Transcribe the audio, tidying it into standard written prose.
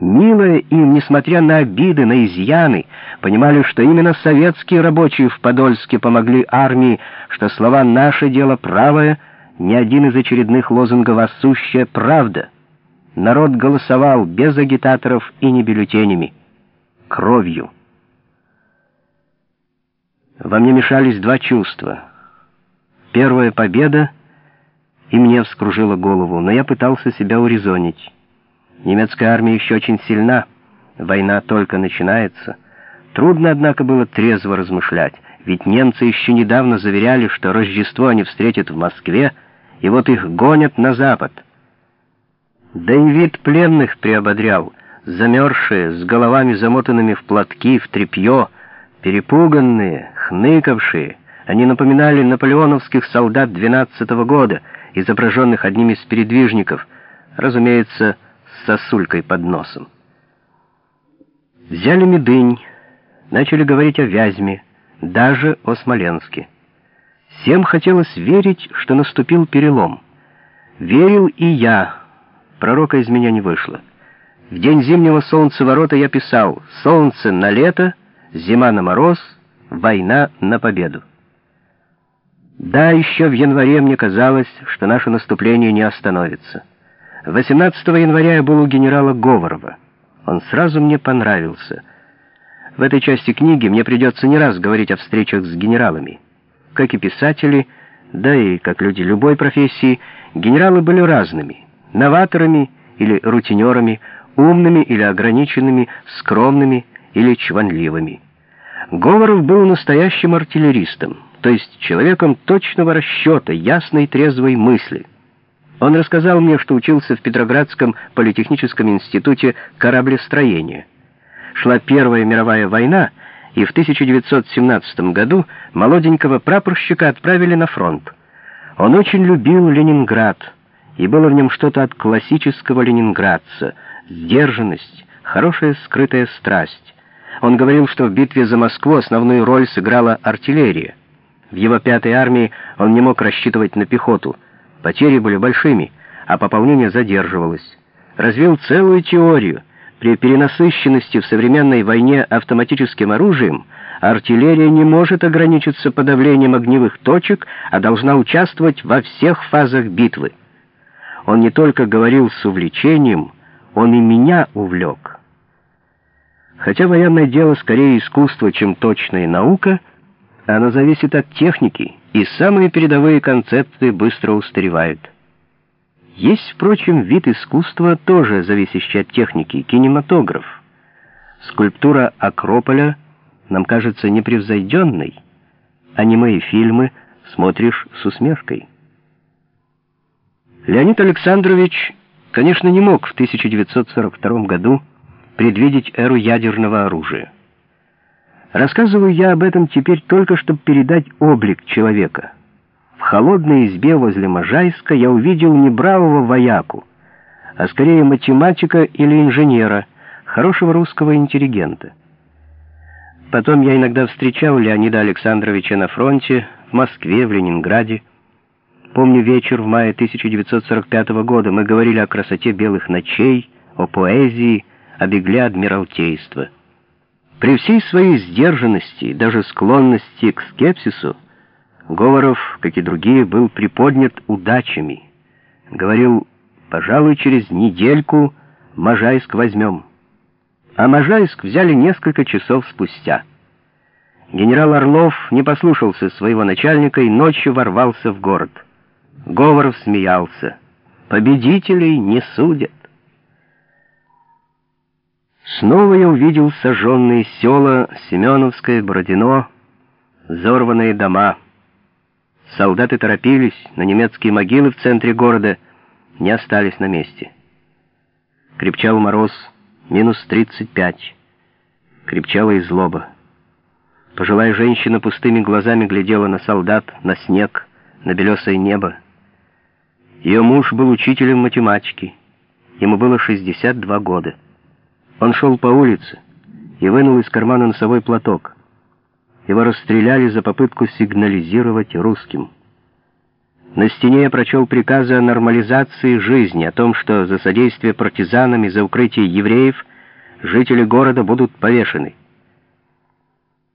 Милое им, несмотря на обиды, на изъяны, понимали, что именно советские рабочие в Подольске помогли армии, что слова «наше дело правое» не один из очередных лозунгов, а сущая правда. Народ голосовал без агитаторов и не бюллетенями, кровью. Во мне мешались два чувства. Первая — победа, и мне вскружила голову, но я пытался себя урезонить. Немецкая армия еще очень сильна, война только начинается. Трудно, однако, было трезво размышлять, ведь немцы еще недавно заверяли, что Рождество они встретят в Москве, и вот их гонят на запад. Да и вид пленных приободрял, замерзшие, с головами замотанными в платки, в тряпье, перепуганные, хныкавшие. Они напоминали наполеоновских солдат 12-го года, изображенных одним из передвижников, разумеется, с сосулькой под носом. Взяли Медынь, начали говорить о Вязьме, даже о Смоленске. Всем хотелось верить, что наступил перелом. Верил и я, пророка из меня не вышло. В день зимнего солнцеворота я писал: «Солнце на лето, зима на мороз, война на победу». Да, еще в январе мне казалось, что наше наступление не остановится. 18 января я был у генерала Говорова. Он сразу мне понравился. В этой части книги мне придется не раз говорить о встречах с генералами. Как и писатели, да и как люди любой профессии, генералы были разными: новаторами или рутинерами, умными или ограниченными, скромными или чванливыми. Говоров был настоящим артиллеристом, то есть человеком точного расчета, ясной трезвой мысли. Он рассказал мне, что учился в Петроградском политехническом институте кораблестроения. Шла Первая мировая война, и в 1917 году молоденького прапорщика отправили на фронт. Он очень любил Ленинград, и было в нем что-то от классического ленинградца: сдержанность, хорошая скрытая страсть. Он говорил, что в битве за Москву основную роль сыграла артиллерия. В его 5-й армии он не мог рассчитывать на пехоту. Потери были большими, а пополнение задерживалось. Развил целую теорию. При перенасыщенности в современной войне автоматическим оружием артиллерия не может ограничиться подавлением огневых точек, а должна участвовать во всех фазах битвы. Он не только говорил с увлечением, он и меня увлек. Хотя военное дело скорее искусство, чем точная наука, оно зависит от техники, и самые передовые концепты быстро устаревают. Есть, впрочем, вид искусства, тоже зависящий от техники — кинематограф. Скульптура Акрополя нам кажется непревзойденной, а немые фильмы смотришь с усмешкой. Леонид Александрович, конечно, не мог в 1942 году предвидеть эру ядерного оружия. Рассказываю я об этом теперь только, чтобы передать облик человека. В холодной избе возле Можайска я увидел не бравого вояку, а скорее математика или инженера, хорошего русского интеллигента. Потом я иногда встречал Леонида Александровича на фронте, в Москве, в Ленинграде. Помню вечер в мае 1945 года. Мы говорили о красоте белых ночей, о поэзии, о бегле Адмиралтейства. При всей своей сдержанности, даже склонности к скепсису, Говоров, как и другие, был приподнят удачами. Говорил: «Пожалуй, через недельку Можайск возьмем». А Можайск взяли несколько часов спустя. Генерал Орлов не послушался своего начальника и ночью ворвался в город. Говоров смеялся: «Победителей не судят». Снова я увидел сожженные села Семеновское, Бородино, взорванные дома. Солдаты торопились, но немецкие могилы в центре города не остались на месте. Крепчал мороз, минус 35. Крепчала и злоба. Пожилая женщина пустыми глазами глядела на солдат, на снег, на белесое небо. Ее муж был учителем математики. Ему было 62 года. Он шел по улице и вынул из кармана носовой платок. Его расстреляли за попытку сигнализировать русским. На стене я прочел приказы о нормализации жизни, о том, что за содействие партизанам и за укрытие евреев жители города будут повешены.